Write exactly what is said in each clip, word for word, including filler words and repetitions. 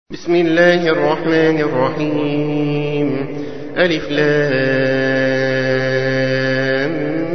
بسم الله الرحمن الرحيم ألف لام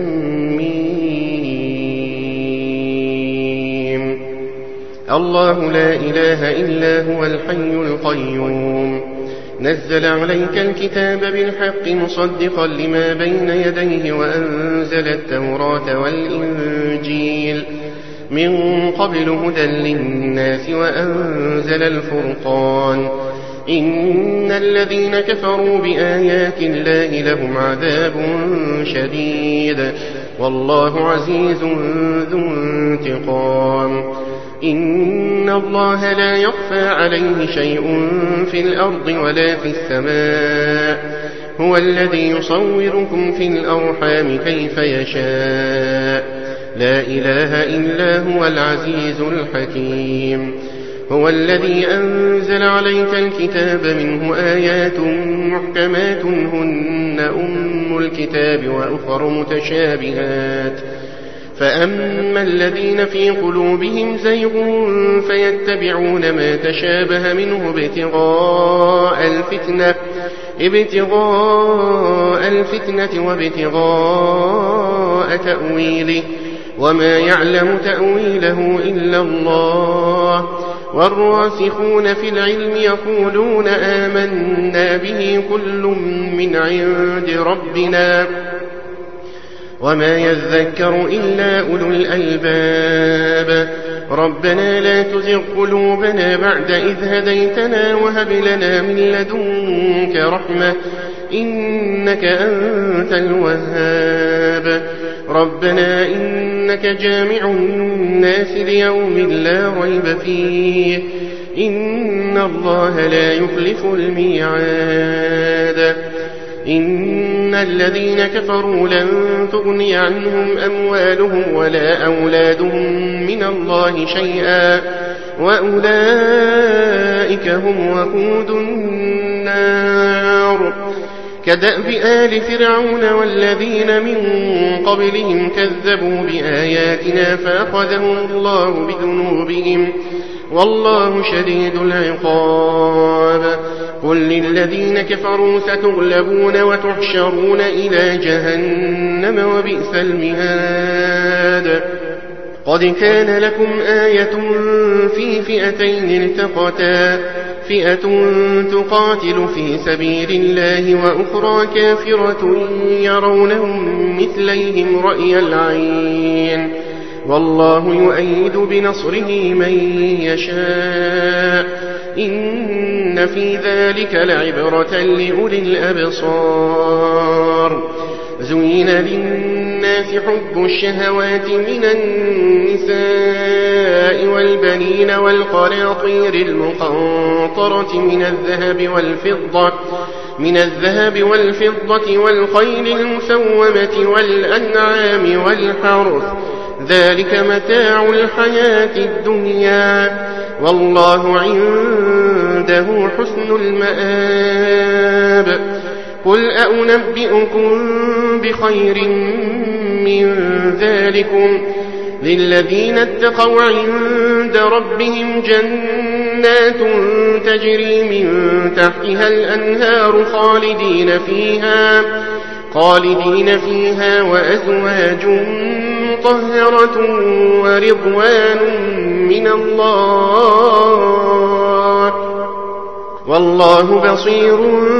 ميم الله لا إله إلا هو الحي القيوم نزل عليك الكتاب بالحق مصدقا لما بين يديه وأنزل التوراة والإنجيل من قبل هدى للناس وأنزل الفرقان إن الذين كفروا بآيات الله لهم عذاب شديد والله عزيز ذو انتقام إن الله لا يخفى عليه شيء في الأرض ولا في السماء هو الذي يصوركم في الأرحام كيف يشاء لا إله إلا هو العزيز الحكيم هو الذي أنزل عليك الكتاب منه آيات محكمات هن أم الكتاب وأخر متشابهات فأما الذين في قلوبهم زيغ فيتبعون ما تشابه منه ابتغاء الفتنة ابتغاء الفتنة وابتغاء تأويله وما يعلم تأويله إلا الله والراسخون في العلم يقولون آمنا به كل من عند ربنا وما يذكر إلا أولو الألباب ربنا لا تزغ قلوبنا بعد إذ هديتنا وهب لنا من لدنك رحمة إنك أنت الوهاب ربنا إنك جامع الناس ليوم لا ريب فيه إن الله لا يخلف الميعاد إن الذين كفروا لن تغني عنهم أموالهم ولا أولادهم من الله شيئا وأولئك هم وقود النار كدأب آل فرعون والذين من قبلهم كذبوا بآياتنا فأخذهم الله بذنوبهم والله شديد العقاب قل للذين كفروا ستغلبون وتحشرون إلى جهنم وبئس المهاد قد كان لكم آية في فئتين التقتا فئة تقاتل في سبيل الله وأخرى كافرة يرونهم مثليهم رأي العين والله يؤيد بنصره من يشاء إن في ذلك لعبرة لأولي الأبصار زين للناس حب الشهوات من النساء والبنين والقناطير المقنطرة من الذهب والفضة من الذهب والفضة والخيل المسومة والأنعام والحرث ذلك متاع الحياة الدنيا والله عنده حسن المآب قل أنبئكم بخير من ذلكم للذين اتقوا عند ربهم جنات تجري من تحتها الأنهار خالدين فيها خالدين فيها وأزواج مطهرة ورضوان من الله والله بصير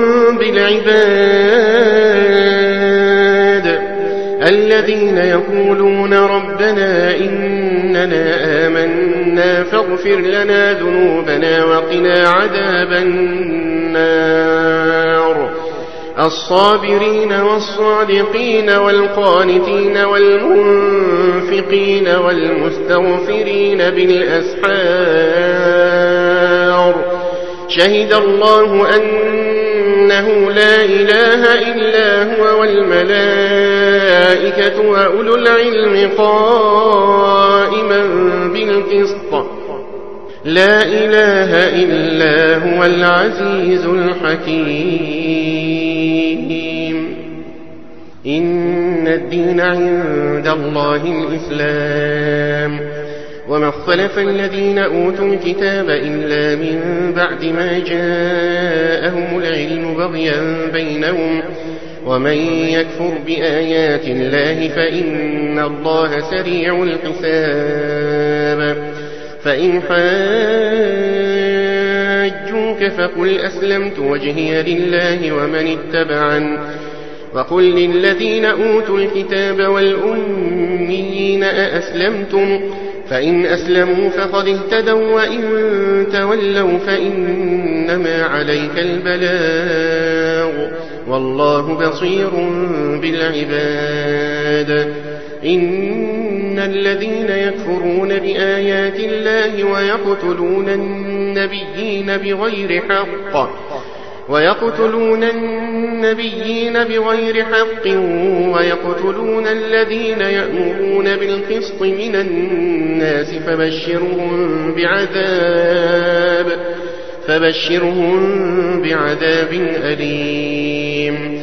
بالعباد الذين يقولون ربنا إننا آمنا فاغفر لنا ذنوبنا وقنا عذاب النار الصابرين والصادقين والقانتين والمنفقين والمستغفرين بالأسحار شهد الله أنه لا إله إلا هو والملائكة وأولو العلم قائما بالقسط لا إله إلا هو العزيز الحكيم إن الدين عند الله الإسلام وما اختلف الذين أوتوا الكتاب إلا من بعد ما جاءهم العلم بغيا بينهم ومن يكفر بآيات الله فإن الله سريع الحساب فإن حاجوك فقل أسلمت وجهي لله ومن اتبعن وقل للذين أوتوا الكتاب والأميين أأسلمتم فإن أسلموا فقد اهتدوا وإن تولوا فإنما عليك البلاغ والله بصير بالعباد إن الذين يكفرون بآيات الله ويقتلون النبيين بغير حق ويقتلون النبيين بغير حق ويقتلون الذين يأمرون بالقسط من الناس فبشرهم بعذاب فبشرهم بعذاب أليم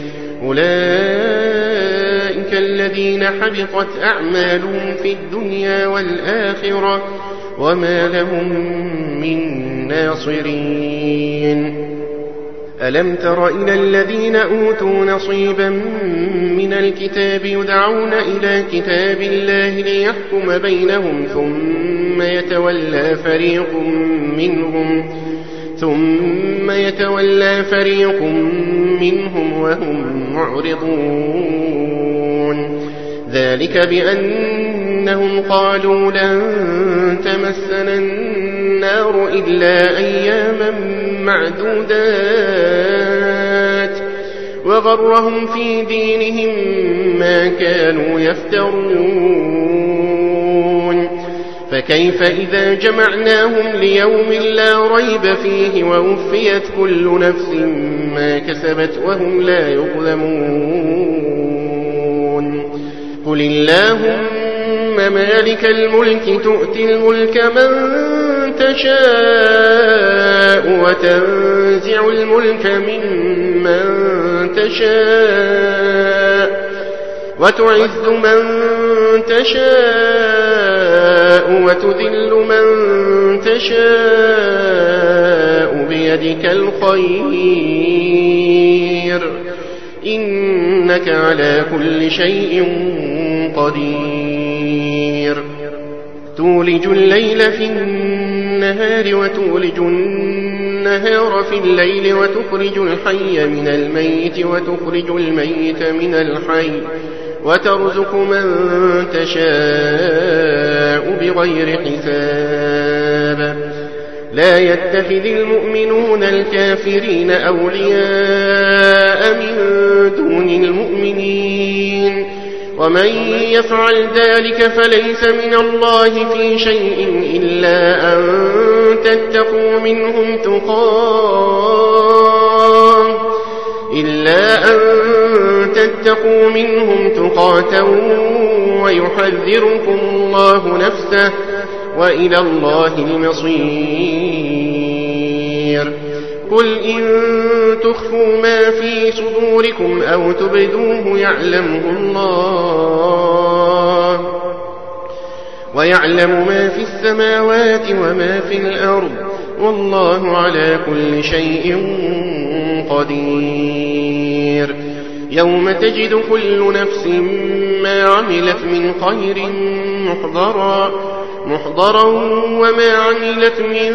أولئك الذين حبطت أعمالهم في الدنيا والآخرة وما لهم من ناصرين ألم تر إلى الذين أوتوا نصيبا من الكتاب يدعون إلى كتاب الله ليحكم بينهم ثم يتولى فريق منهم ثم يتولى فريق منهم وهم معرضون ذلك بأنهم قالوا لن تمسنا النار إلا أياما معدودات وغرهم في دينهم ما كانوا يفترون فكيف إذا جمعناهم ليوم لا ريب فيه ووفيت كل نفس ما كسبت وهم لا يظلمون قل اللهم مالك الملك تؤتي الملك من تشاء وتنزع الملك ممن تشاء وتعز من تشاء وتذل من تشاء بيدك الخير إنك على كل شيء قدير تولج الليل في النهار وتولج النهار في الليل وتخرج الحي من الميت وتخرج الميت من الحي وترزق من تشاء بغير حساب لا يتخذ المؤمنون الكافرين أولياء من دون المؤمنين ومن يفعل ذلك فليس من الله في شيء إلا أن تتقوا منهم تقاه إلا أن تتقوا منهم تقاة ويحذركم الله نفسه وإلى الله المصير قل إن تخفوا ما في صدوركم أو تبدوه يعلمه الله ويعلم ما في السماوات وما في الأرض والله على كل شيء قدير يوم تجد كل نفس ما عملت من خير محضرا محضرا وما عملت من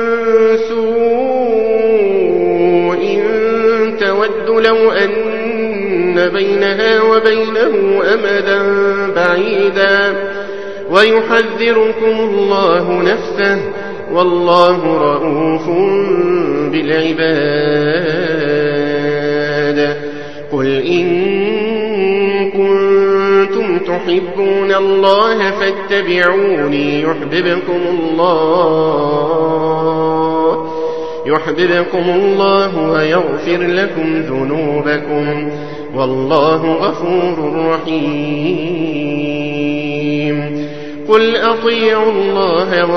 سوء تود لو أن بينها وبينه أمدا بعيدا ويحذركم الله نفسه والله رؤوف بالعباد قل إن كنتم تحبون الله فاتبعوني يحببكم الله يحببكم الله ويغفر لكم ذنوبكم والله غفور رحيم قل أطيعوا الله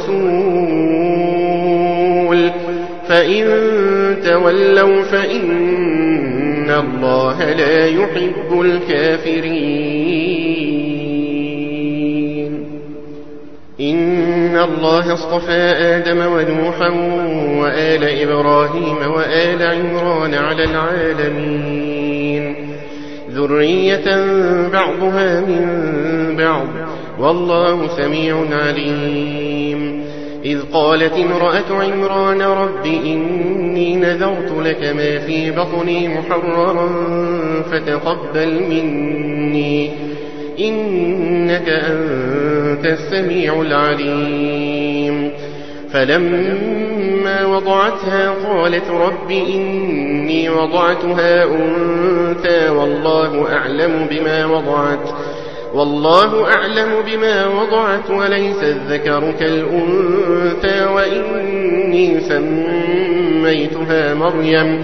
والرسول فإن تولوا فإن الله لا يحب الكافرين إن الله اصطفى آدم ونوحا وآل إبراهيم وآل عمران على العالمين ذرية بعضها من بعض والله سميع عليم. إذ قالت امرأة عمران رب إني نذرت لك ما في بطني محررا فتقبل مني إنك أنت السميع العليم. فلما وضعتها قالت رب إني وضعتها أنثى والله أعلم بما وضعت والله أعلم بما وضعت وليس الذكر كالأنثى وإني سميتها مريم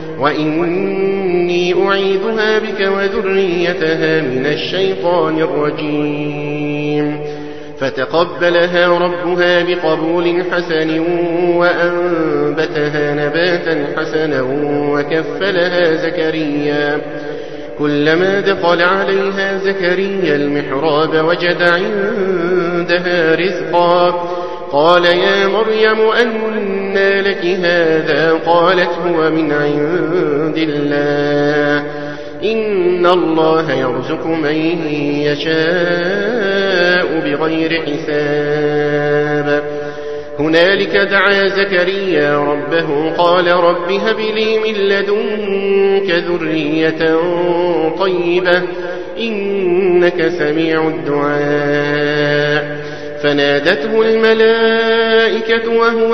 وإني أعيذها بك وذريتها من الشيطان الرجيم. فتقبلها ربها بقبول حسن وأنبتها نباتا حسنا وكفلها زكريا. كلما دخل عليها زكريا المحراب وجد عندها رزقا قال يا مريم أنى لك هذا قالت هو من عند الله إن الله يرزق من يشاء بغير حساب. هنالك دعا زكريا ربه قال رب هب لي من لدنك ذرية طيبة إنك سميع الدعاء. فنادته الملائكة وهو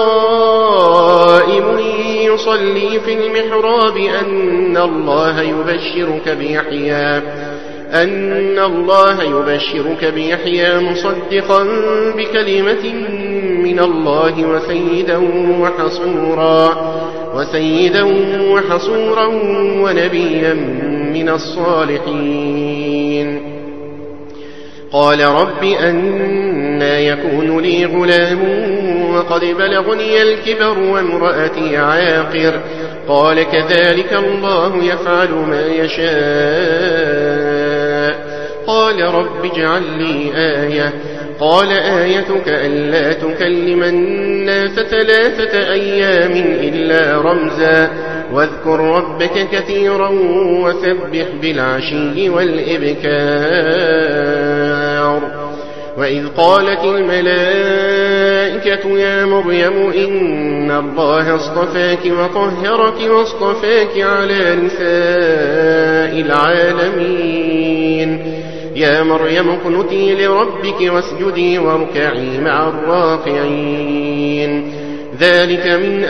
قائم يصلي في المحراب أن الله يبشرك بيحيى أن الله يبشرك بيحيى مصدقا بكلمة من الله وسيدا وحصورا وسيدا وحصورا ونبيا من الصالحين. قال رب أنى يكون لي غلام وقد بلغني الكبر وامرأتي عاقر قال كذلك الله يفعل ما يشاء. قال رب اجعل لي آية قال آيتك ألا تكلم الناس ثلاثة أيام إلا رمزا واذكر ربك كثيرا وسبح بالعشي والإبكار. وإذ قالت الملائكة يا مريم إن الله اصطفاك وطهرك واصطفاك على نساء العالمين يا مريم اقنتي لربك واسجدي واركعي مع الراكعين. ذلك من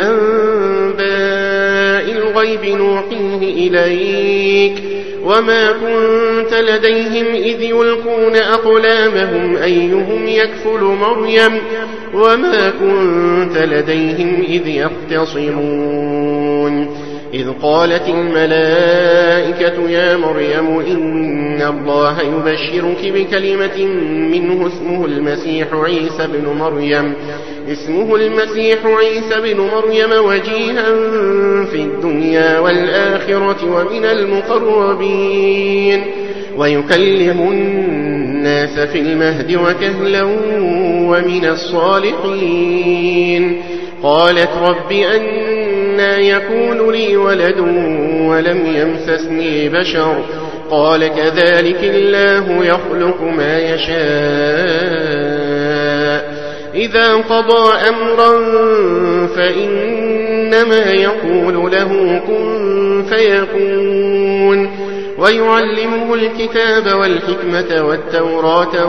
أنباء الغيب نوحيه إليك وما كنت لديهم إذ يلقون أقلامهم أيهم يكفل مريم وما كنت لديهم إذ يختصمون. إذ قالت الملائكة يا مريم إن الله يبشرك بكلمة منه اسمه المسيح عيسى بن مريم اسمه المسيح عيسى بن مريم وجيها في الدنيا والآخرة ومن المقربين ويكلم الناس في المهد وكهلا ومن الصالحين. قالت رب أنى يكون لي ولد ولم يمسسني بشر قال كذلك الله يخلق ما يشاء إذا قضى أمرا فإنما يقول له كن فيكون. ويعلمه الكتاب والحكمة والتوراة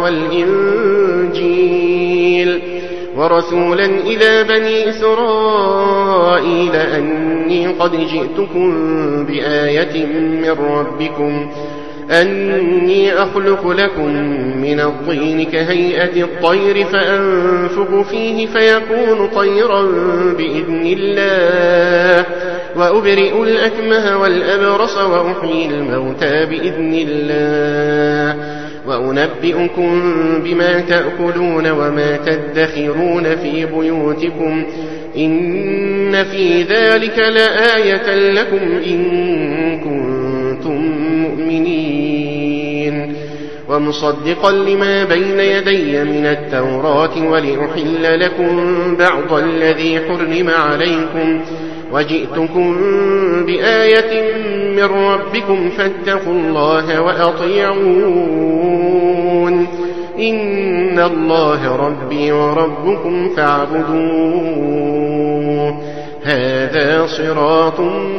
والإنجيل ورسولا إلى بني إسرائيل أني قد جئتكم بآية من ربكم أني أخلق لكم من الطين كهيئة الطير فأنفخ فيه فيكون طيرا بإذن الله وأبرئ الأكمه والأبرص وأحيي الموتى بإذن الله وأنبئكم بما تأكلون وما تدخرون في بيوتكم إن في ذلك لآية لكم إن كنتم مؤمنين. ومصدقا لما بين يدي من التوراة ولأحل لكم بعض الذي حرم عليكم وجئتكم بآية من ربكم فاتقوا الله وأطيعون إن الله ربي وربكم فاعبدوه هذا صراط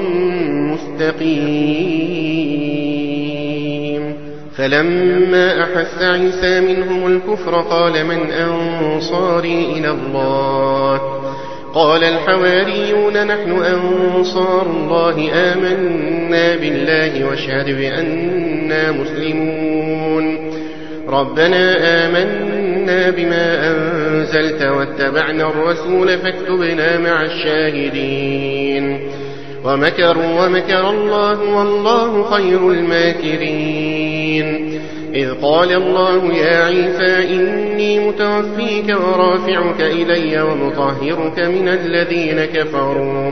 مستقيم. فلما أحس عيسى منهم الكفر قال من أنصاري إلى الله قال الحواريون نحن أنصار الله آمنا بالله واشهد بأننا مسلمون ربنا آمنا بما أنزلت واتبعنا الرسول فاكتبنا مع الشاهدين ومكروا ومكر الله والله خير الماكرين. إذ قال الله يا عيسى إني متوفيك ورافعك إلي ومطهرك من الذين كفروا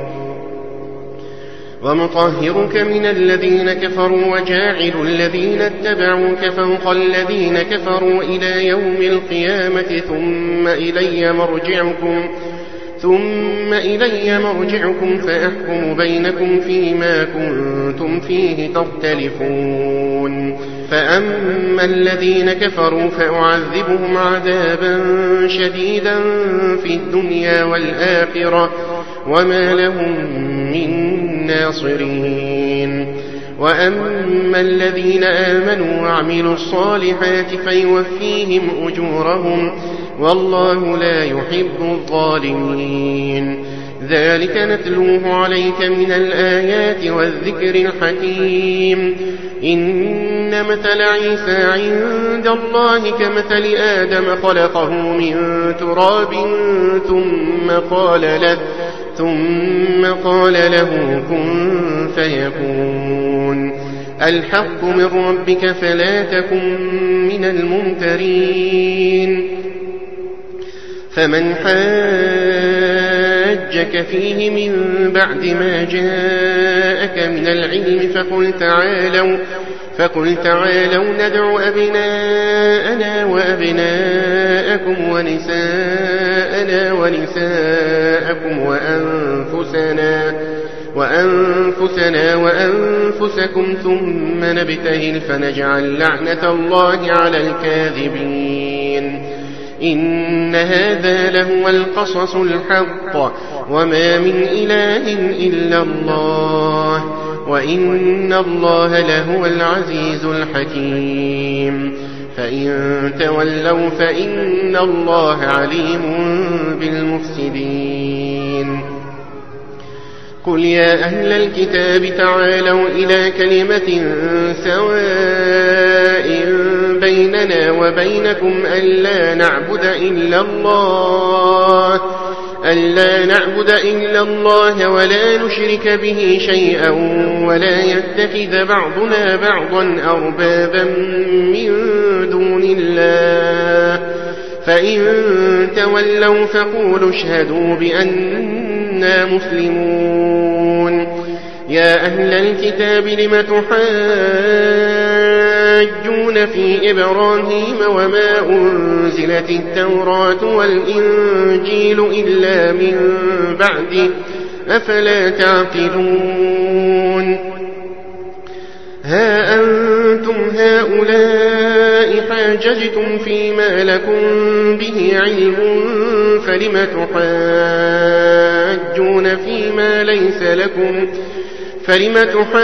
ومطهرك من الذين كفروا وجاعل الذين اتبعوك فوق الذين كفروا إلى يوم القيامة ثم إلي مرجعكم ثم إلي مرجعكم فأحكم بينكم فيما كنتم فيه تختلفون. فأما الذين كفروا فأعذبهم عذابا شديدا في الدنيا والآخرة وما لهم من ناصرين. وأما الذين آمنوا وعملوا الصالحات فيوفيهم أجورهم والله لا يحب الظالمين. ذلك نتلوه عليك من الآيات والذكر الحكيم. إن مثل عيسى عند الله كمثل آدم خلقه من تراب ثم قال له ثم قال له كن فيكون. الحق من ربك فلا تكن من الممترين. فمن حاجك فيه من بعد ما جاءك من العلم فقل تعالوا فقل تعالوا ندع أبناءنا وأبناءكم ونساءنا ونساءكم وأنفسنا وأنفسنا وأنفسكم ثم نبتهل فنجعل لعنة الله على الكاذبين. إن هذا لهو القصص الحق وما من إله إلا الله وإن الله لهو العزيز الحكيم. فإن تولوا فإن الله عليم بالمفسدين. قل يا أهل الكتاب تعالوا إلى كلمة سواء بيننا وبينكم ألا نعبد إلا الله ألا نعبد إلا الله ولا نشرك به شيئا ولا يتخذ بعضنا بعضا أربابا من دون الله فإن تولوا فقولوا اشهدوا بأننا مسلمون. يا أهل الكتاب لم تحاجون في إبراهيم وما أنزلت التوراة والإنجيل إلا من بعده أفلا تعقلون. ها أنتم هؤلاء حاججتم فيما لكم به علم فلم تحاجون فيما ليس لكم فلم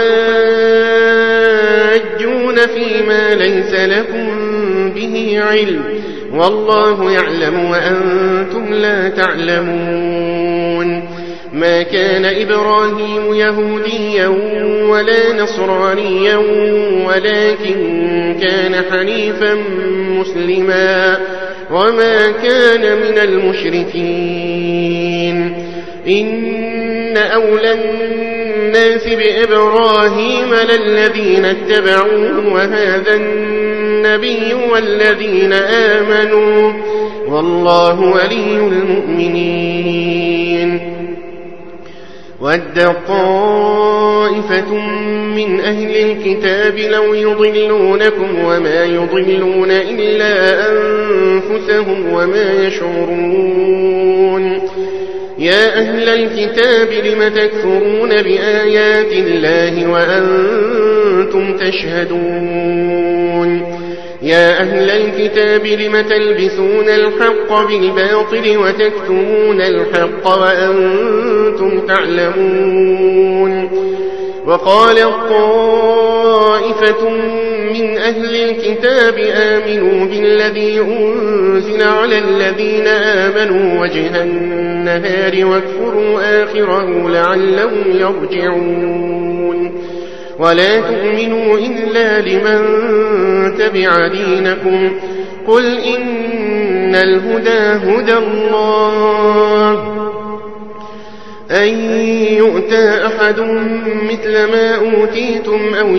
تحاجون فيما ليس لكم به علم والله يعلم وأنتم لا تعلمون. ما كان إبراهيم يهوديا ولا نصرانيا ولكن كان حنيفا مسلما وما كان من المشركين. إن أولى الناس بإبراهيم للذين اتبعوه وهذا النبي والذين آمنوا والله ولي المؤمنين. ود طائفة طائفة من أهل الكتاب لو يضلونكم وما يضلون إلا أنفسهم وما يشعرون يا أهل الكتاب لم تكفرون بآيات الله وأنتم تشهدون يا أهل الكتاب لم تلبسون الحق بالباطل وتكتمون الحق وأنتم تعلمون وقالت طائفة من أهل الكتاب آمنوا بالذي أنزل على الذين آمنوا وجه النهار واكفروا آخره لعلهم يرجعون ولا تؤمنوا إلا لمن تبع دينكم قل إن الهدى هدى الله أن يؤتى أحد مثل ما أوتيتم أو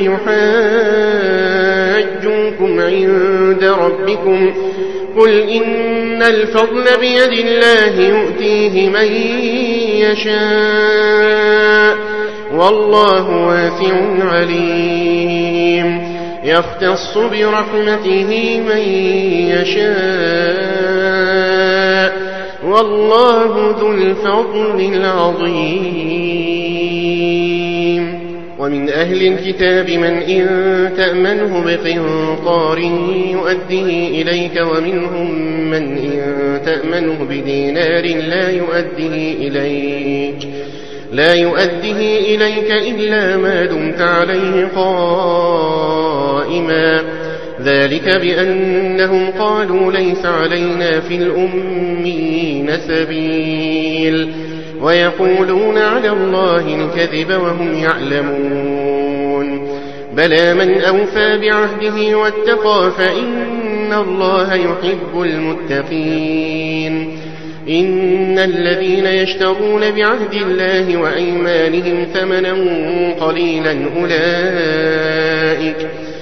يحاجوكم عند ربكم قل إن الفضل بيد الله يؤتيه من يشاء والله واسع عليم يختص برحمته من يشاء والله ذو الفضل العظيم ومن أهل الكتاب من إن تأمنه بقنطار يؤديه إليك ومنهم من إن تأمنه بدينار لا يؤديه إليك لا يؤديه إليك إلا ما دمت عليه قائما ذلك بأنهم قالوا ليس علينا في الأمين سبيل ويقولون على الله الكذب وهم يعلمون بلى من أوفى بعهده واتقى فإن الله يحب المتقين إن الذين يشترون بعهد الله وأيمانهم ثمنا قليلا أولئك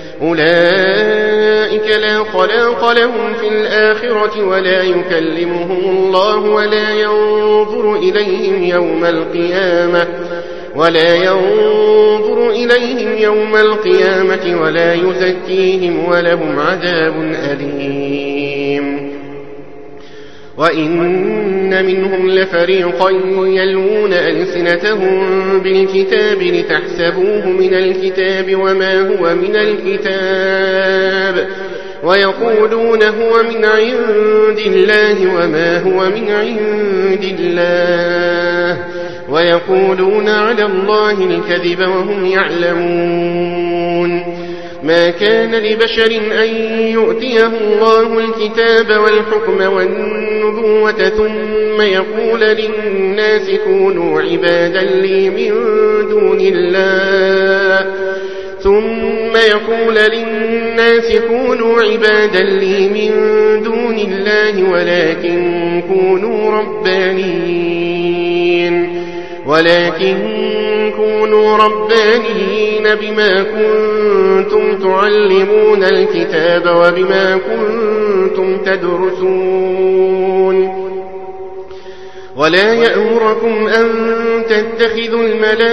أولئك لا خلاق لهم في الآخرة ولا يكلمهم الله ولا ينظر إليهم يوم القيامة ولا ينظر إليهم يوم القيامة ولا يزكيهم ولهم عذاب أليم وإن منهم لفريقا يلوون ألسنتهم بالكتاب لتحسبوه من الكتاب وما هو من الكتاب ويقولون هو من عند الله وما هو من عند الله ويقولون على الله الكذب وهم يعلمون ما كان لبشر أن يؤتيه الله الكتاب والحكم والنبوة ثم يقول للناس كونوا عبادا لي من دون الله ثم يقول للناس كونوا عبادا لي من دون الله ولكن كونوا ربانيين ولكن كونوا ربانيين بما كنتم تعلمون الكتاب وبما كنتم تدرسون ولا يأمركم أن تتخذوا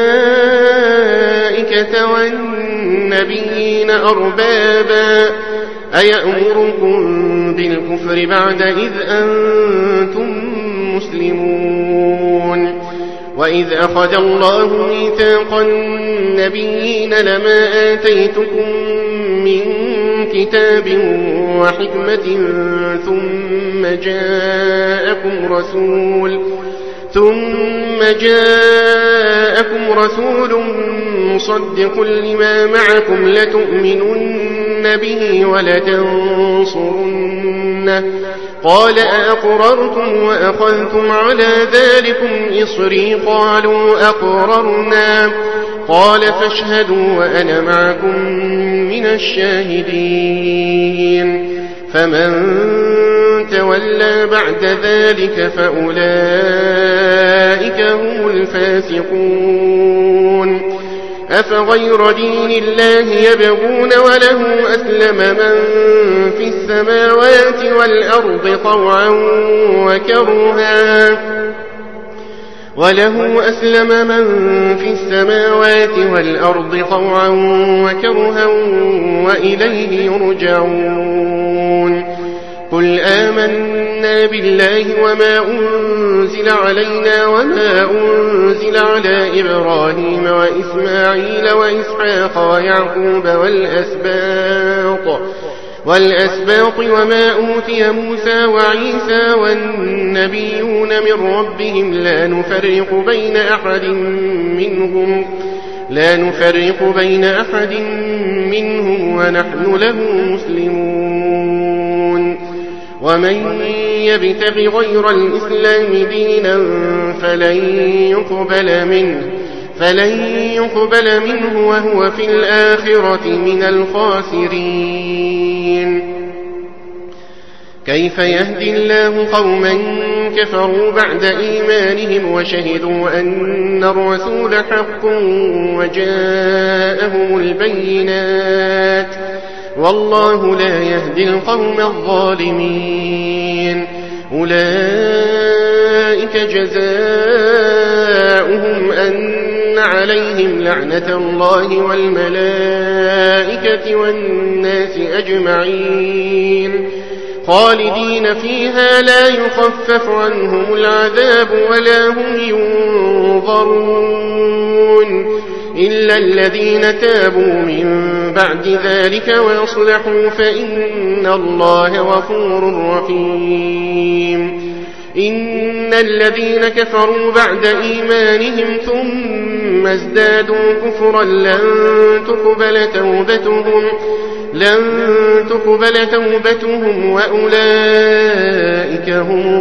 الملائكة والنبيين أربابا أيأمركم بالكفر بعد إذ أنتم مسلمون وإذ أخذ الله ميثاق النبيين لما آتيتكم من كتاب وحكمة ثم جاءكم رسول ثم جاءكم رسول مصدق لما معكم لتؤمنن به ولتنصرنه قال أأقررتم وأخذتم على ذلكم إصري قالوا أقررنا قال فاشهدوا وأنا معكم من الشاهدين فمن تولى بعد ذلك فأولئك هم الفاسقون أفغير دين الله يبغون وله أسلم من في السماوات والأرض طوعا وكرها وله أسلم من في السماوات والأرض طوعا وكرها وإليه يرجعون قل آمنا بالله وما أنزل علينا وما أنزل على إبراهيم وإسماعيل وإسحاق ويعقوب والأسباط والأسباط وما أوتي موسى وعيسى والنبيون من ربهم لا نفرق بين أحد منهم لا نفرق بين أحد منهم ونحن له مسلمون ومن يبتغ غير الإسلام دينا فلن يقبل منه فلن يقبل منه وهو في الآخرة من الخاسرين كيف يهدي الله قوما كفروا بعد إيمانهم وشهدوا أن الرسول حق وجاءهم البينات والله لا يهدي القوم الظالمين أولئك جزاؤهم أن عليهم لعنة الله والملائكة والناس أجمعين خالدين فيها لا يخفف عنهم العذاب ولا هم ينظرون إلا الذين تابوا من بعد ذلك ويصلحوا فإن الله غفور رحيم إن الذين كفروا بعد إيمانهم ثم ازدادوا كفرا لن تقبل توبتهم لن تقبل توبتهم وأولئك هم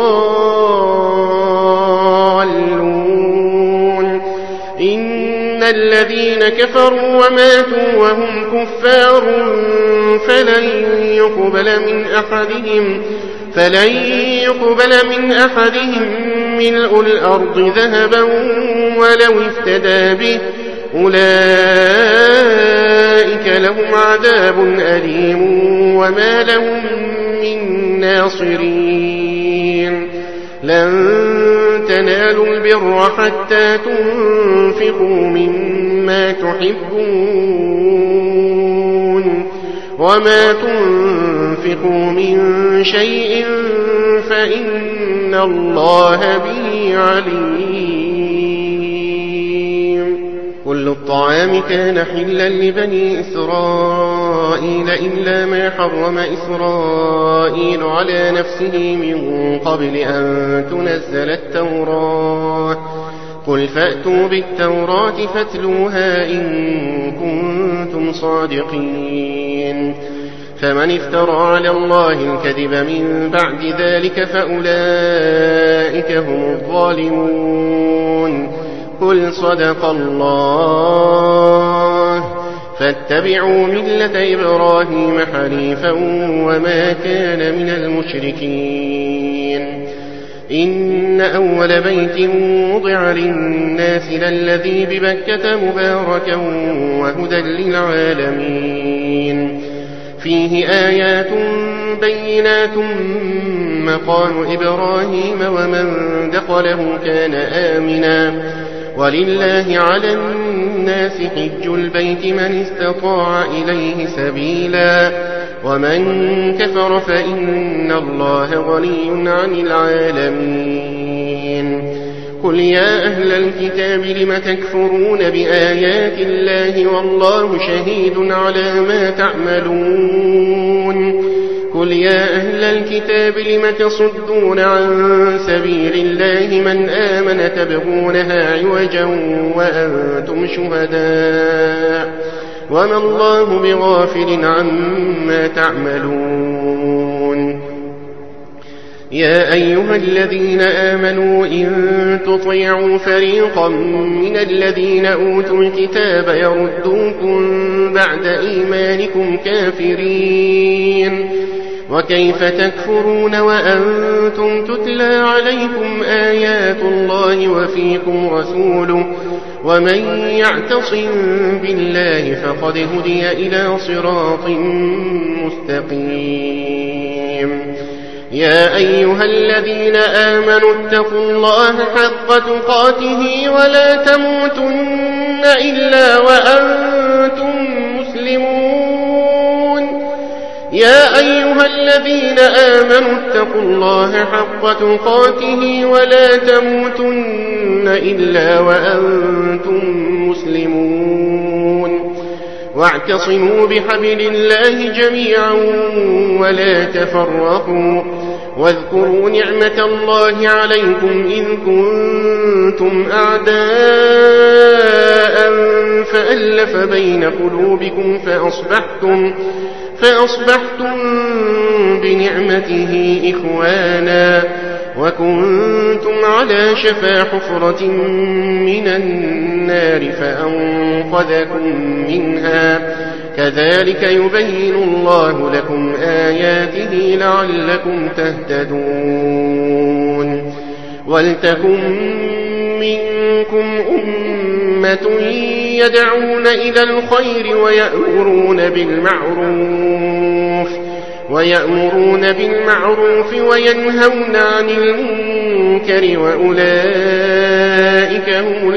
الضالون إن الذين كفروا وماتوا وهم كفار فلن يقبل من أحدهم فلن يقبل من أحدهم ملء الأرض ذهبا ولو افتدى به أولئك لهم عذاب أليم وما لهم من ناصرين لن تنالوا البر حتى تنفقوا مما تحبون وما تنفقوا من شيء فإن الله به عليم كل الطعام كان حلا لبني إسرائيل إلا ما حرم إسرائيل على نفسه من قبل أن تنزل التوراة قل فأتوا بالتوراة فاتلوها إن كنتم صادقين فمن افترى على الله الكذب من بعد ذلك فأولئك هم الظالمون قل صدق الله فاتبعوا ملة إبراهيم حنيفا وما كان من المشركين إن أول بيت وضع للناس للذي ببكة مباركا وهدى للعالمين فيه آيات بينات مقام إبراهيم ومن دخله كان آمنا ولله على الناس حج البيت من استطاع إليه سبيلا ومن كفر فإن الله غني عن العالمين قل يا أهل الكتاب لم تكفرون بآيات الله والله شهيد على ما تعملون قل يا أهل الكتاب لم تصدون عن سبيل الله من آمن تبغونها عوجا وأنتم شهداء وما الله بغافل عما تعملون يا أيها الذين آمنوا إن تطيعوا فريقا من الذين أوتوا الكتاب يردوكم بعد إيمانكم كافرين وكيف تكفرون وأنتم تتلى عليكم آيات الله وفيكم رسوله ومن يعتصم بالله فقد هدي إلى صراط مستقيم يا أيها الذين آمنوا اتقوا الله حق تقاته ولا تموتن إلا وأنتم مسلمون يا أيها الذين آمنوا اتقوا الله حق تقاته ولا تموتن إلا وأنتم مسلمون واعتصموا بحبل الله جميعا ولا تفرقوا واذكروا نعمة الله عليكم إذ كنتم أعداء فألف بين قلوبكم فأصبحتم, فأصبحتم بنعمته إخوانا وكنتم على شفا حفرة من النار فأنقذكم منها كذلك يبين الله لكم آياته لعلكم تهتدون ولتكن منكم أمة يدعون إلى الخير ويأمرون بالمعروف ويأمرون بالمعروف وينهون عن المنكر وأولئك هم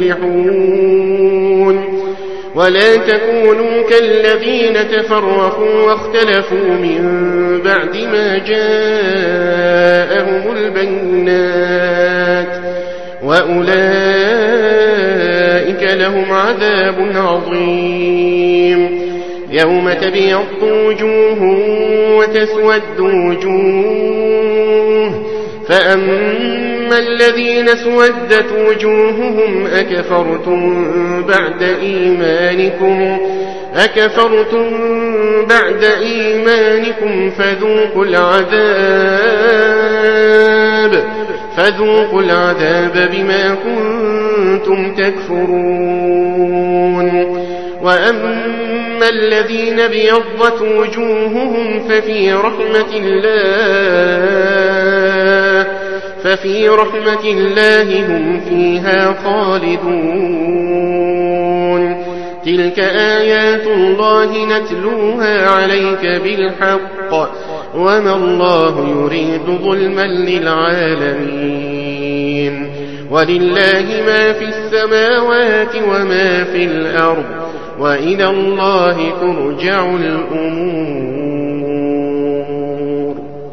المفلحون ولا تكونوا كالذين تفرقوا واختلفوا من بعد ما جاءهم البينات وأولئك لهم عذاب عظيم يوم تبيض وجوه وتسود وجوه فأما الذين سودت وجوههم أكفرتم بعد إيمانكم أكفرتم بعد إيمانكم فذوقوا العذاب فذوقوا العذاب بما كنتم تكفرون وأما الذين ابيضت وجوههم ففي رحمة الله ففي رحمة الله هم فيها خالدون تلك آيات الله نتلوها عليك بالحق وما الله يريد ظلما للعالمين ولله ما في السماوات وما في الأرض وإلى الله ترجع الأمور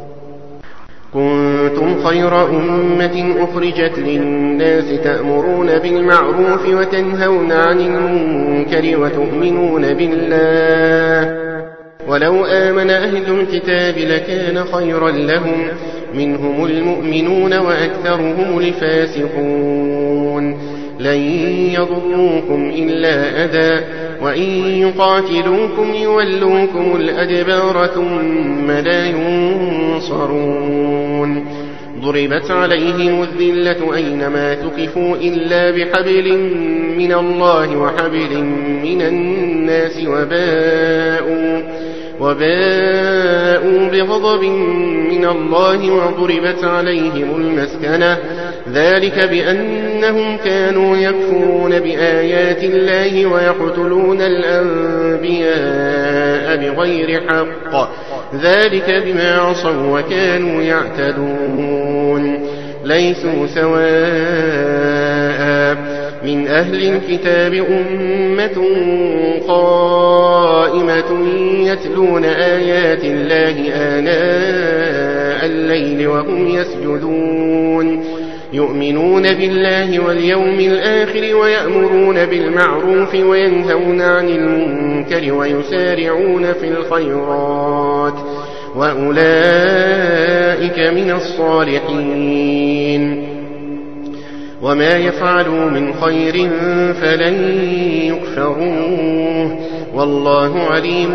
كنتم خير أمة أخرجت للناس تأمرون بالمعروف وتنهون عن المنكر وتؤمنون بالله ولو آمن أهل الكتاب لكان خيرا لهم منهم المؤمنون وأكثرهم الفاسقون لن يضروكم إلا أذى وإن يقاتلوكم يولوكم الأدبار ثم لا ينصرون ضربت عليهم الذلة أينما ثقفوا إلا بحبل من الله وحبل من الناس وباءوا وباءوا بغضب من الله وضربت عليهم المسكنة ذلك بأنهم كانوا يكفرون بآيات الله ويقتلون الأنبياء بغير حق ذلك بما عصوا وكانوا يعتدون ليسوا سواء من أهل الكتاب أمة قائمة يتلون آيات الله آناء الليل وهم يسجدون يؤمنون بالله واليوم الآخر ويأمرون بالمعروف وينهون عن المنكر ويسارعون في الخيرات وأولئك من الصالحين وما يفعلوا من خير فلن يكفروه والله عليم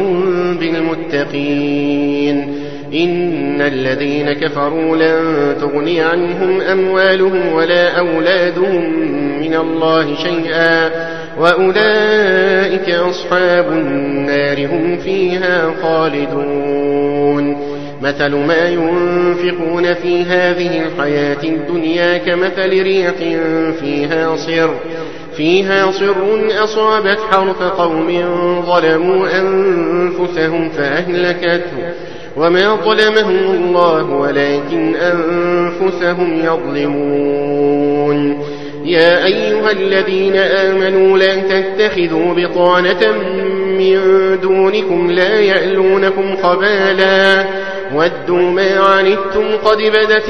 بالمتقين إن الذين كفروا لن تغني عنهم أموالهم ولا أولادهم من الله شيئا وأولئك أصحاب النار هم فيها خالدون مثل ما ينفقون في هذه الحياة الدنيا كمثل ريح فيها صر فيها صر أصابت حرث قوم ظلموا أنفسهم فأهلكته وما ظلمهم الله ولكن أنفسهم يظلمون. يا أيها الذين آمنوا لا تتخذوا بطانة من دونكم لا يألونكم خبالا ودوا ما عنتم قد بدت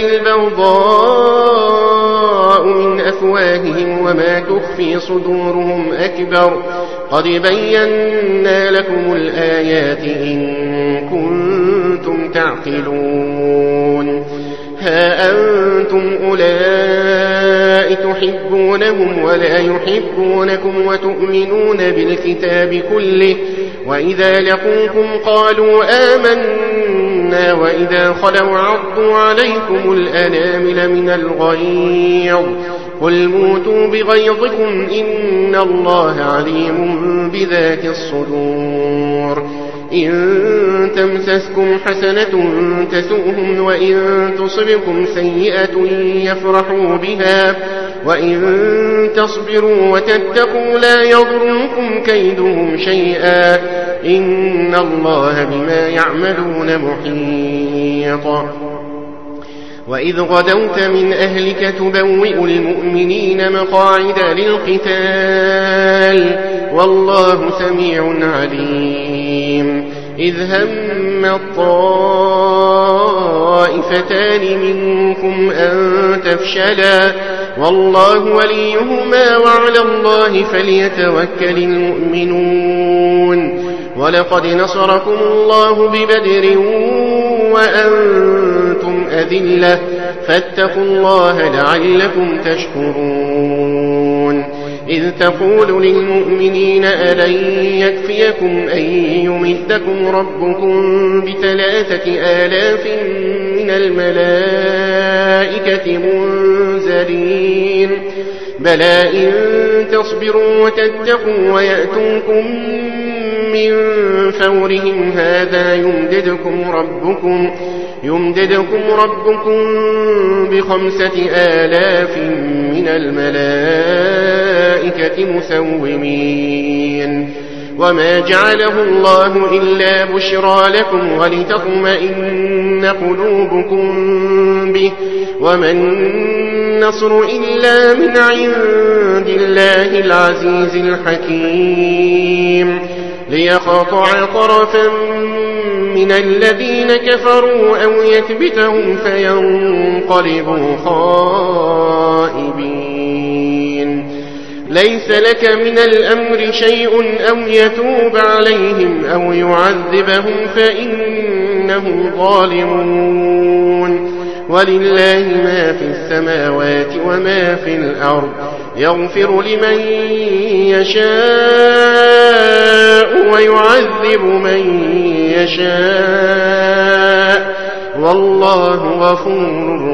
البغضاء من أفواههم وما تخفي صدورهم أكبر قد بينا لكم الآيات إن كنتم تعقلون. ها أنتم أولئك تحبونهم ولا يحبونكم وتؤمنون بالكتاب كله وإذا لقوكم قالوا آمنا وإذا خلوا عضوا عليكم الأنامل من الغيظ قل موتوا بغيظكم إن الله عليم بذات الصدور. إن تمسسكم حسنة تسؤهم وإن تصبكم سيئة يفرحوا بها وإن تصبروا وتتقوا لا يضركم كيدهم شيئا إن الله بما يعملون محيط. وإذ غدوت من أهلك تبوئ المؤمنين مقاعد للقتال والله سميع عليم. إذ هم الطائفتان منكم أن تفشلا والله وليهما وعلى الله فليتوكل المؤمنون. ولقد نصركم الله ببدر وأنتم أذلة فاتقوا الله لعلكم تشكرون. إذ تقول للمؤمنين ألن يكفيكم أن يمدكم ربكم بثلاثة آلاف من الملائكة منزلين بلى إن تصبروا وتتقوا ويأتوكم من فورهم هذا يمددكم ربكم يمددكم ربكم بخمسة آلاف من الملائكة مسومين. وما جعله الله إلا بشرى لكم ولتطمئن قلوبكم به وما النصر إلا من عند الله العزيز الحكيم. ليقطع طرفا من الذين كفروا أو يكبتهم فينقلبوا خائبين. ليس لك من الأمر شيء أو يتوب عليهم أو يعذبهم فإنهم ظالمون. ولله ما في السماوات وما في الأرض يغفر لمن يشاء ويعذب من يشاء والله غفور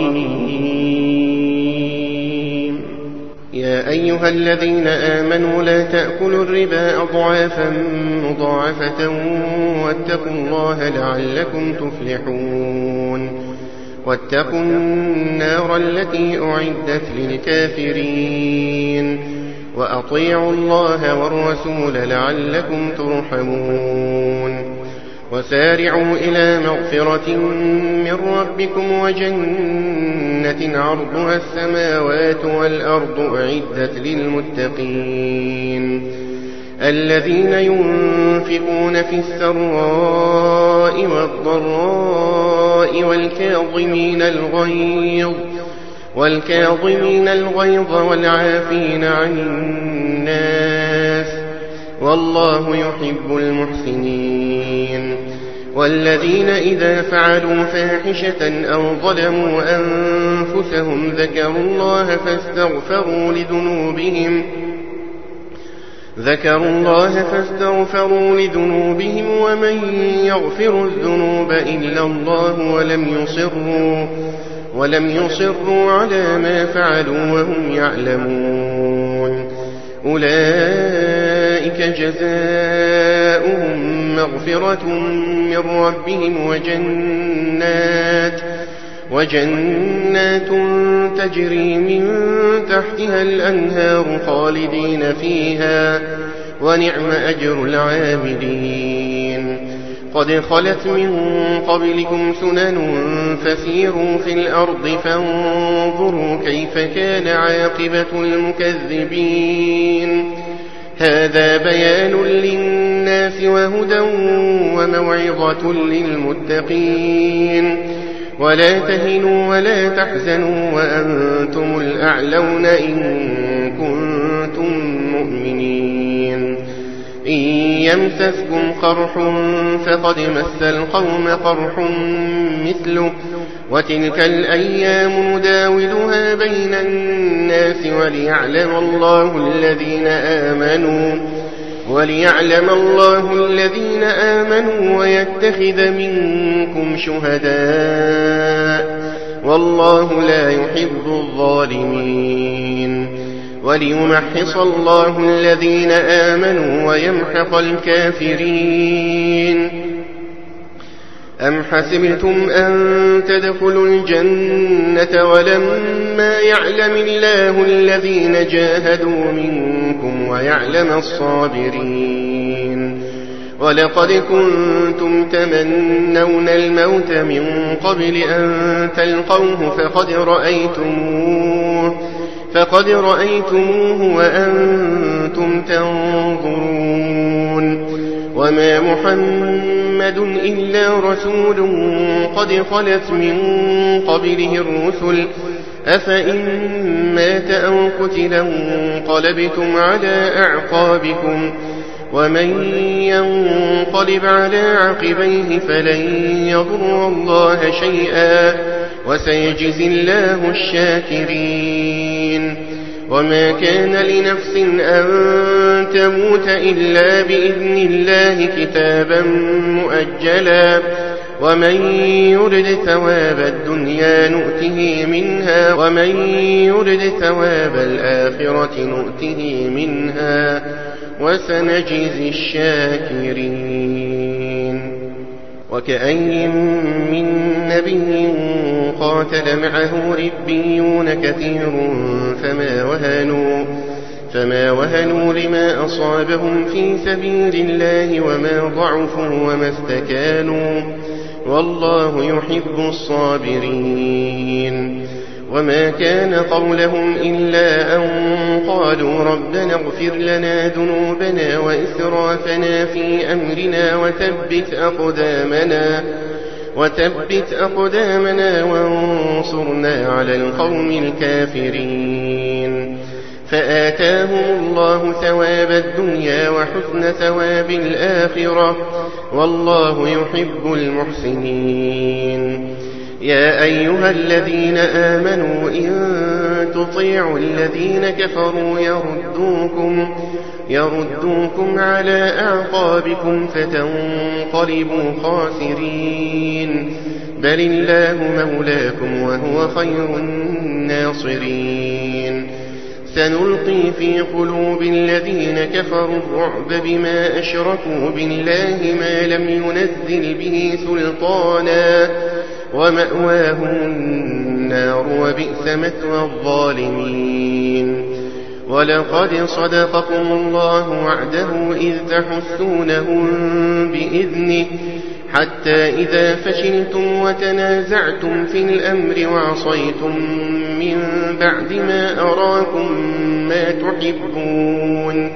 رحيم. يا أيها الذين آمنوا لا تأكلوا الربا أضعافا مضاعفة واتقوا الله لعلكم تفلحون. واتقوا النار التي أعدت للكافرين وأطيعوا الله والرسول لعلكم ترحمون. وسارعوا إلى مغفرة من ربكم وجنة عرضها السماوات والأرض أعدت للمتقين الذين ينفقون في السراء والضراء والكاظمين الغيظ والكاظمين الغيظ والعافين عن الناس والله يحب المحسنين. والذين إذا فعلوا فاحشة أو ظلموا أنفسهم ذكروا الله فاستغفروا لذنوبهم ذكروا الله فاستغفروا لذنوبهم ومن يغفر الذنوب إلا الله ولم يصروا ولم يصروا على ما فعلوا وهم يعلمون. أولئك جزاؤهم مغفرة من ربهم وجنات وجنات تجري من تحتها الأنهار خالدين فيها ونعم أجر العاملين. قد خلت من قبلكم سنن فسيروا في الأرض فانظروا كيف كان عاقبة المكذبين هذا بيان للناس وهدى وموعظة للمتقين ولا تهنوا ولا تحزنوا وأنتم الأعلون إن كنتم مؤمنين إن يمسسكم قرح فقد مس القوم قرح مثله وتلك الأيام نداولها بين الناس وليعلم الله الذين آمنوا وليعلم الله الذين آمنوا ويتخذ منكم شهداء والله لا يحب الظالمين وليمحص الله الذين آمنوا ويمحق الكافرين أم حسبتم أن تدخلوا الجنة ولما يعلم الله الذين جاهدوا منكم ويعلم الصابرين ولقد كنتم تمنون الموت من قبل أن تلقوه فقد رأيتموه فقد رأيتموه وأنتم تنظرون وما محمد إلا رسول قد خلت من قبله الرسل أفإن مات أو قتل انقلبتم على أعقابكم ومن ينقلب على عقبيه فلن يضر الله شيئا وسيجزي الله الشاكرين وما كان لنفس أن تموت إلا بإذن الله كتابا مؤجلا ومن يرد ثواب الدنيا نؤته منها ومن يرد ثواب الآخرة نؤته منها وسنجزي الشاكرين وكأي من نبي قاتل معه ربيون كثير فما وهنوا فما وهنوا لما أصابهم في سبيل الله وما ضعفوا وما استكانوا والله يحب الصابرين وما كان قولهم إلا أن قالوا ربنا اغفر لنا ذنوبنا وإسرافنا في أمرنا وثبت أقدامنا وثبت أقدامنا وانصرنا على القوم الكافرين فآتاهم الله ثواب الدنيا وحسن ثواب الآخرة والله يحب المحسنين يا أيها الذين آمنوا إن تطيعوا الذين كفروا يردوكم يردوكم على أعقابكم فتنقلبوا خاسرين بل الله مولاكم وهو خير الناصرين سنلقي في قلوب الذين كفروا الرعب بما أشركوا بالله ما لم ينزل به سلطانا ومأواهم النار وبئس مثوى الظالمين ولقد صدقكم الله وعده إذ تحسونهم بإذنه حتى إذا فشلتم وتنازعتم في الأمر وعصيتم من بعد ما أراكم ما تحبون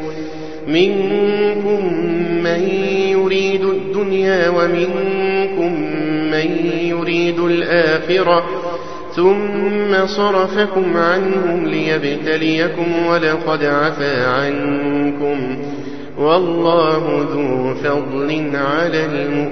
منكم من يريد الدنيا ومنكم من يريد الآخرة ثم صرفكم عنهم ليبتليكم ولقد عفا عنكم والله ذو فضل على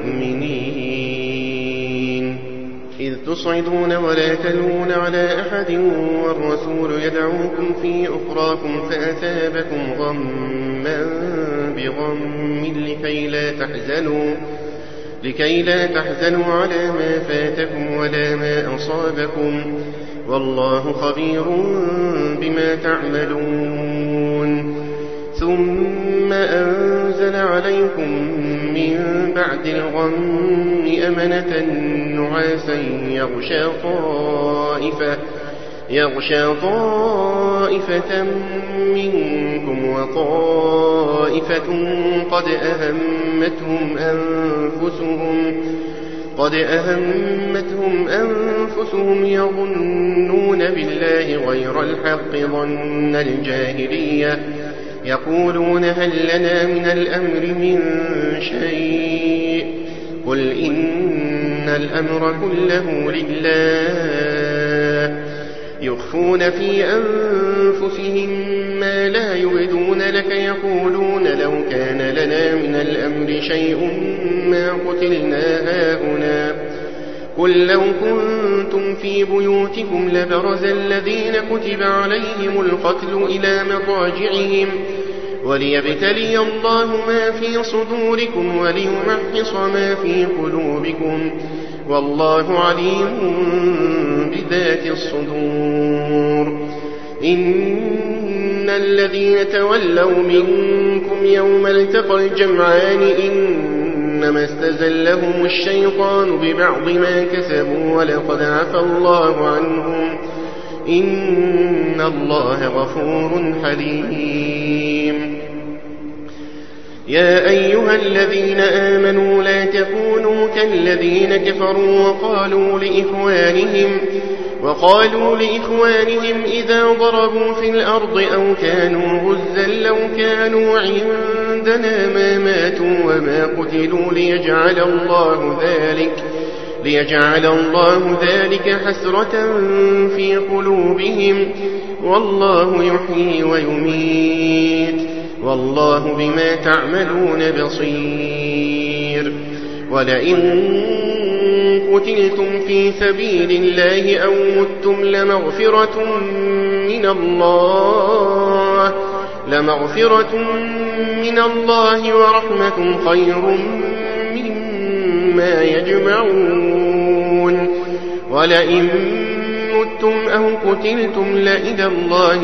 المؤمنين إذ تصعدون ولا تلون على أحد والرسول يدعوكم في أخراكم فأثابكم غما بغم لكي لا تحزنوا لكي لا تحزنوا على ما فاتكم ولا ما أصابكم والله خبير بما تعملون ثم أنزل عليكم من بعد الغم أمنة نعاسا يغشى طائفة يغشى طائفة منكم وطائفة طائفة قد أهمتهم أنفسهم قد أهمتهم أنفسهم يظنون بالله غير الحق ظن الجاهلية يقولون هل لنا من الأمر من شيء قل إن الأمر كله لله يخفون في أنفسهم ما لا يبدون لك يقولون لو كان لنا من الأمر شيء ما قتلنا هاهنا قل لو كنتم في بيوتكم لبرز الذين كتب عليهم القتل إلى مضاجعهم وليبتلي الله ما في صدوركم وليمحص ما في قلوبكم والله عليم بذات الصدور إن الذين تولوا منكم يوم التقى الجمعان إنما استزلهم الشيطان ببعض ما كسبوا ولقد عفى الله عنهم إن الله غفور حليم يا أيها الذين آمنوا لا تكونوا كالذين كفروا وقالوا لإخوانهم وقالوا لإخوانهم إذا ضربوا في الأرض أو كانوا غزا لو كانوا عندنا ما ماتوا وما قتلوا ليجعل الله ذلك ليجعل الله ذلك حسرة في قلوبهم والله يحيي ويميت والله بما تعملون بصير ولئن قتلتم في سبيل الله أو متم لمغفرة من الله لمغفرة من الله ورحمة خير مما يجمعون ولئن متم أو قتلتم لإلى الله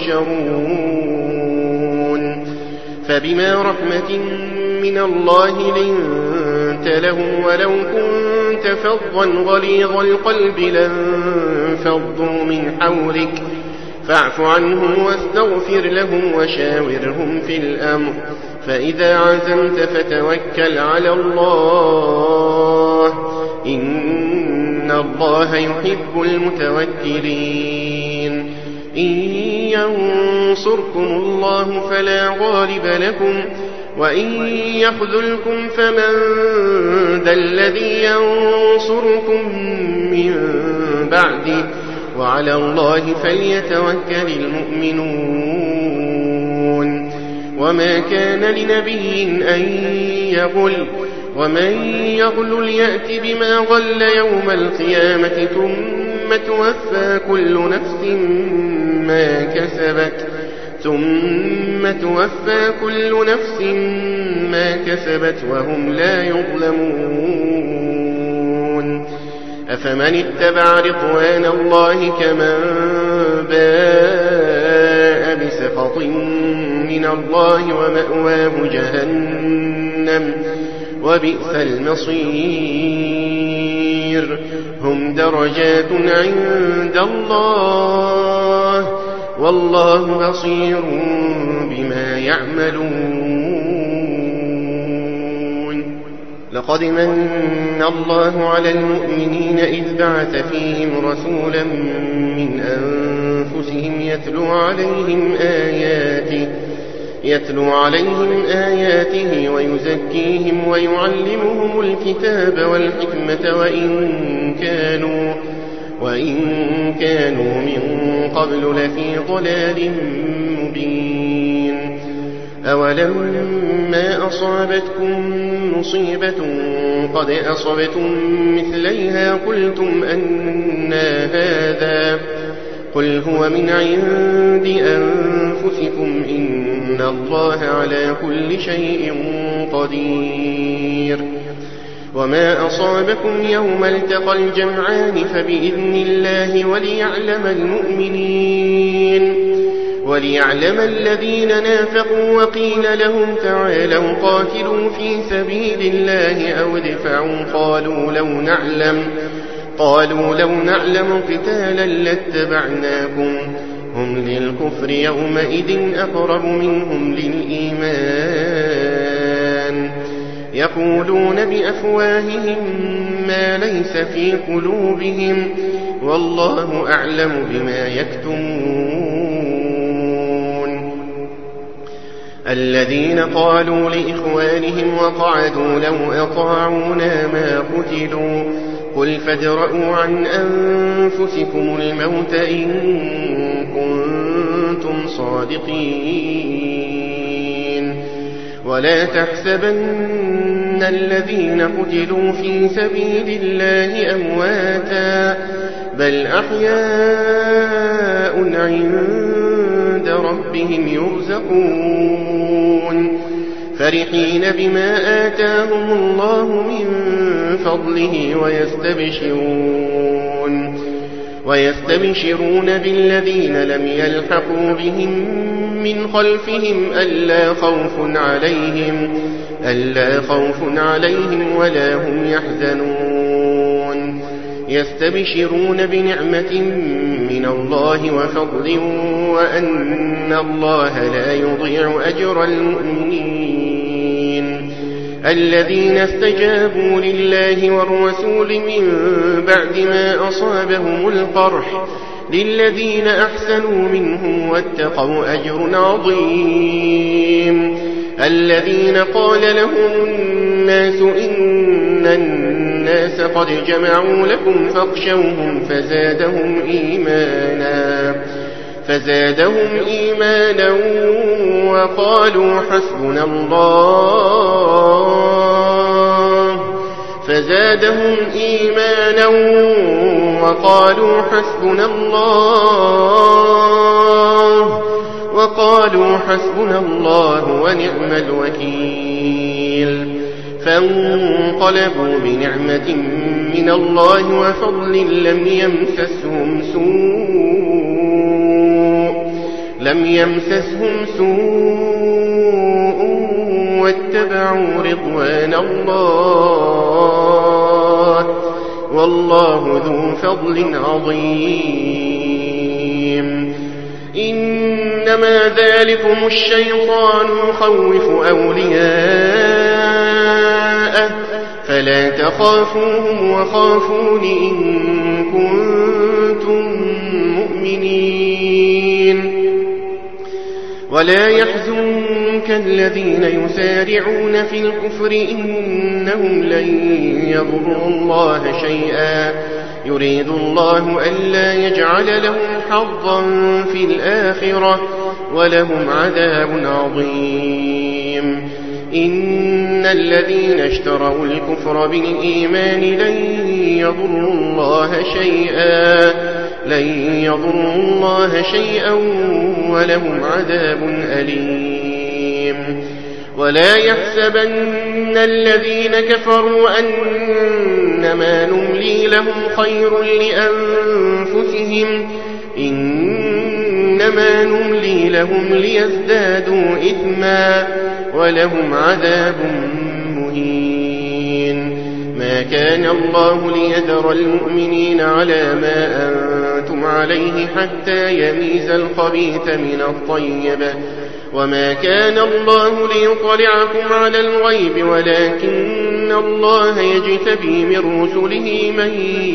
تحشرون فبما رحمة من الله لنت لهم ولو كنت فظا غليظ القلب لانفضوا من حولك فاعف عنهم واستغفر لهم وشاورهم في الأمر فإذا عزمت فتوكل على الله إن الله يحب المتوكلين إن ينصركم الله فلا غالب لكم وإن يخذلكم فمن ذا الذي ينصركم من بعده وعلى الله فليتوكل المؤمنون وما كان لنبي أن يغل ومن يغل يأت بما غل يوم القيامة ثم توفى كل نفس ما كسبت ثم توفى كل نفس ما كسبت وهم لا يظلمون أفمن اتبع رضوان الله كمن باء بسخط من الله ومأواه جهنم وبئس المصير هم درجات عند الله والله بصير بما يعملون لقد من الله على المؤمنين إذ بعث فيهم رسولا من أنفسهم يتلو عليهم آياته يتلو عليهم آياته ويزكيهم ويعلمهم الكتاب والحكمة وإن كانوا وإن كانوا من قبل لفي ضلال مبين أولما أصابتكم مصيبة قد أصبتم مثليها قلتم أنى هذا قل هو من عند أنفسكم إن الله على كل شيء قدير وما أصابكم يوم التقى الجمعان فبإذن الله وليعلم المؤمنين وليعلم الذين نافقوا وقيل لهم تعالوا قاتلوا في سبيل الله أو ادفعوا قالوا لو نعلم قالوا لو نعلم قتالا لاتبعناكم هم للكفر يومئذ أقرب منهم للإيمان يقولون بأفواههم ما ليس في قلوبهم والله أعلم بما يكتمون الذين قالوا لإخوانهم وقعدوا لو أطاعونا ما قتلوا قل فادرءوا عن أنفسكم الموت إن كنتم صادقين ولا تحسبن الذين قتلوا في سبيل الله أمواتا بل أحياء عند ربهم يرزقون فرحين بما آتاهم الله من فضله ويستبشرون ويستبشرون بالذين لم يلحقوا بهم من خلفهم ألا خوف عليهم ألا خوف عليهم ولا هم يحزنون يستبشرون بنعمة من الله وفضل وأن الله لا يضيع أجر المؤمنين الذين استجابوا لله والرسول من بعد ما أصابهم القرح للذين أحسنوا منهم واتقوا أجر عظيم الذين قال لهم الناس إن الناس قد جمعوا لكم فاخشوهم فزادهم إيمانا فزادهم إيمانا وقالوا حسبنا الله فزادهم إيمانا وقالوا حسبنا الله وقالوا حسبنا الله ونعم الوكيل فانقلبوا بنعمة من الله وفضل لم يمسسهم سوء لم يمسسهم سوء واتبعوا رضوان الله والله ذو فضل عظيم إنما ذلكم الشيطان يخوف أولياءه فلا تخافوهم وخافون إن كنتم مؤمنين ولا يحزنك الذين يسارعون في الكفر إنهم لن يضروا الله شيئا يريد الله ألا يجعل لهم حظا في الآخرة ولهم عذاب عظيم إن الذين اشتروا الكفر بالإيمان لن يضروا الله شيئا لن يضروا الله شيئا ولهم عذاب أليم ولا يحسبن الذين كفروا أنما نملي لهم خير لأنفسهم إنما نملي لهم ليزدادوا إثما ولهم عذاب مهين ما كان الله ليذر المؤمنين على ما أنتم عليه حتى يميز الخبيث من الطيب وما كان الله ليطلعكم على الغيب ولكن الله يجتبي من رسله من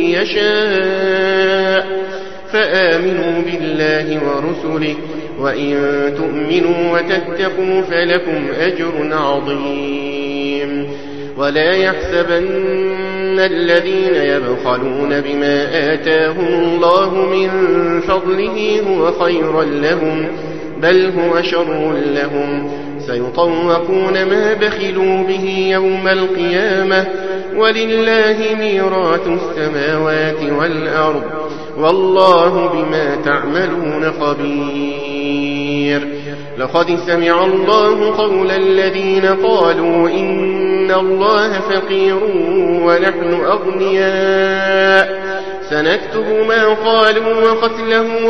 يشاء فآمنوا بالله ورسله وإن تؤمنوا وتتقوا فلكم أجر عظيم ولا يحسبن الذين يبخلون بما آتاهم الله من فضله هو خيرا لهم بل هو شر لهم سيطوقون ما بخلوا به يوم القيامة ولله ميراث السماوات والأرض والله بما تعملون خبير لقد سمع الله قول الذين قالوا إن الله فقير ونحن أغنياء سنكتب ما قالوا وقتلهم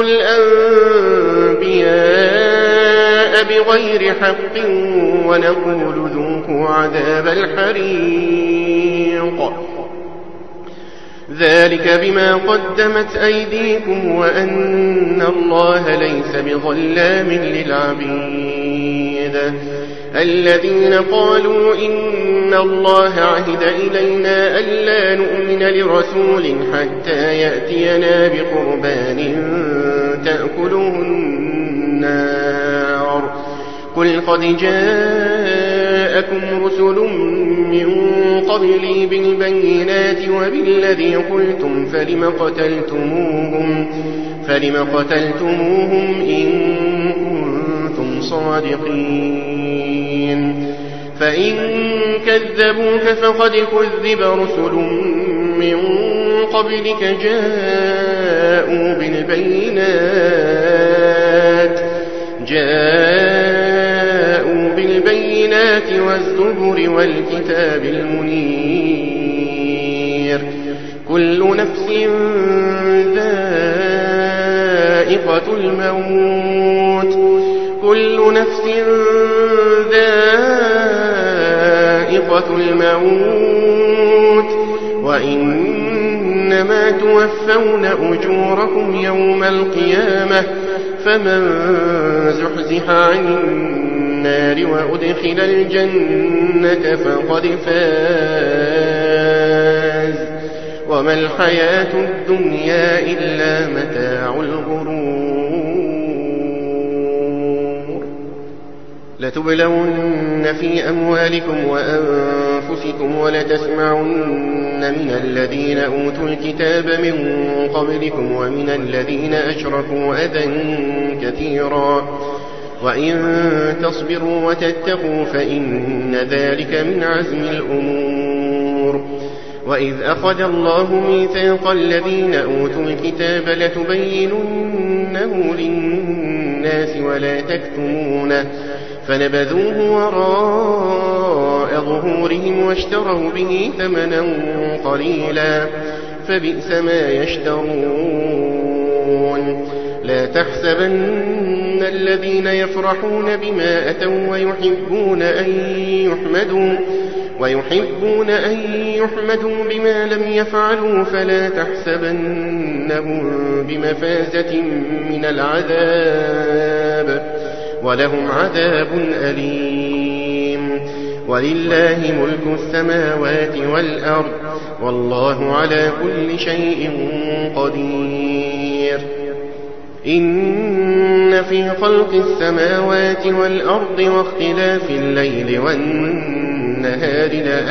الأنبياء بغير حق ونقول ذوقوا عذاب الحريق ذلك بما قدمت أيديكم وأن الله ليس بظلام للعبيد. الذين قالوا إن الله عهد إلينا ألا نؤمن لرسول حتى يأتينا بقربان تأكله النار قل قد جاءكم رسل من قبلي بالبينات وبالذي قلتم فلم قتلتموهم, فلم قتلتموهم إن كنتم صادقين. فإن كذبوك فقد كذب رسل من قبلك جاءوا بالبينات جاءوا بالبينات والزبر والكتاب المنير. كل نفس ذائقة الموت كل نفس ذائقة الموت وإنما توفون أجوركم يوم القيامة فمن زحزح عن النار وأدخل الجنة فقد فاز وما الحياة الدنيا إلا متاع الغرور. لتبلون في أموالكم وأنفسكم ولتسمعن من الذين أوتوا الكتاب من قبلكم ومن الذين أشركوا أذى كثيرا وإن تصبروا وتتقوا فإن ذلك من عزم الأمور. وإذ أخذ الله ميثاق الذين أوتوا الكتاب لتبيننه للناس ولا تكتمونه فنبذوه وراء ظهورهم واشتروا به ثمنا قليلا فبئس ما يشترون. لا تحسبن الذين يفرحون بما أتوا ويحبون أن يحمدوا ويحبون أن يحمدوا بما لم يفعلوا فلا تحسبنهم بمفازة من العذاب ولهم عذاب أليم. ولله ملك السماوات والأرض والله على كل شيء قدير. إن في خلق السماوات والأرض واختلاف الليل والنهار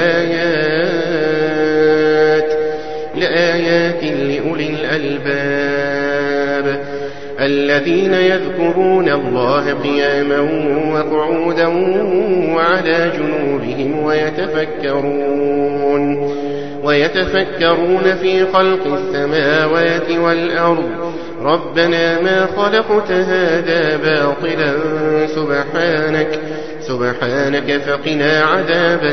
لآيات لآيات لأولي الألباب الذين يذكرون الله قياما وقعودا وعلى جنوبهم ويتفكرون ويتفكرون في خلق السماوات والأرض ربنا ما خلقت هذا باطلا سبحانك سبحانك فقنا عذاب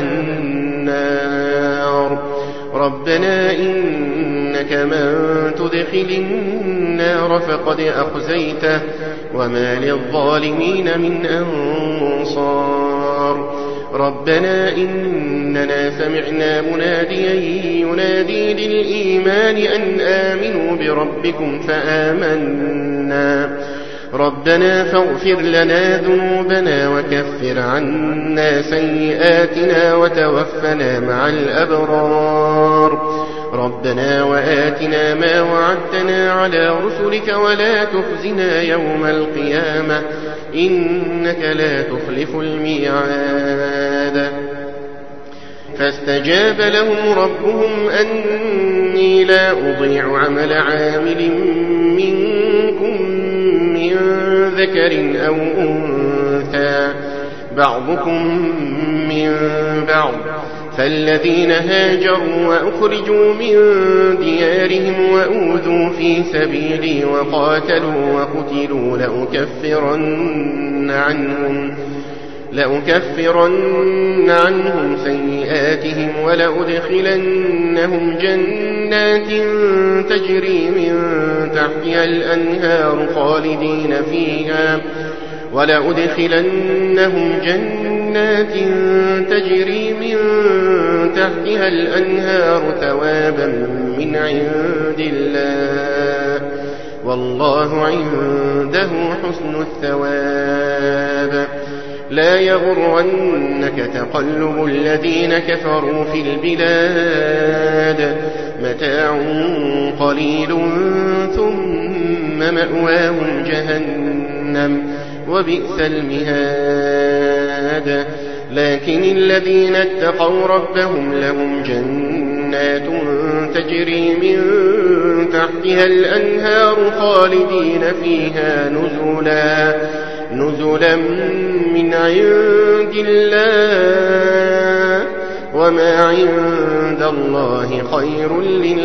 النار. ربنا إنك من تدخل النار فقد أخزيته وما للظالمين من أنصار. ربنا إننا سمعنا مناديا ينادي للإيمان أن آمنوا بربكم فآمنا ربنا فاغفر لنا ذنوبنا وكفر عنا سيئاتنا وتوفنا مع الأبرار. ربنا وآتنا ما وعدتنا على رسلك ولا تخزنا يوم القيامة إنك لا تخلف الميعاد. فاستجاب لهم ربهم أني لا أضيع عمل عامل منكم من ذكر أو أنثى بعضكم من بعض فالذين هاجروا وأخرجوا من ديارهم وأوذوا في سبيلي وقاتلوا وقتلوا لأكفرن عنهم لأكفرن عنهم سيئاتهم ولأدخلنهم جنات تجري من تحتها الأنهار خالدين فيها ولأدخلنهم جنات جنات تجري من تحتها الأنهار ثوابا من عند الله والله عنده حسن الثواب. لا يغرنك تقلب الذين كفروا في البلاد متاع قليل ثم مأواهم جهنم وبئس المهاد. لكن الذين اتقوا ربهم لهم جنات تجري من تحتها الأنهار خالدين فيها نزلا نزلا من عند الله وما عند الله خير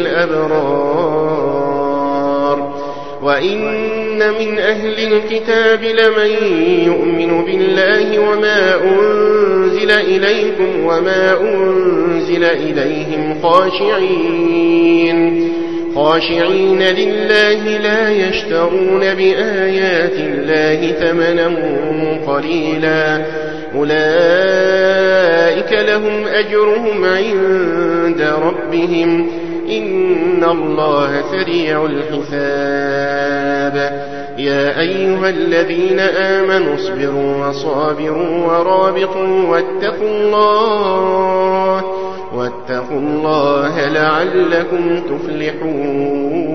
للأبرار. وإن من أهل الكتاب لمن يؤمن بالله وما أنزل إليكم وما أنزل إليهم خاشعين خاشعين لله لا يشترون بآيات الله ثمنا قليلا أولئك لهم أجرهم عند ربهم إن الله سريع الحساب. يا أيها الذين آمنوا اصبروا وصابروا ورابطوا واتقوا الله واتقوا الله لعلكم تفلحون.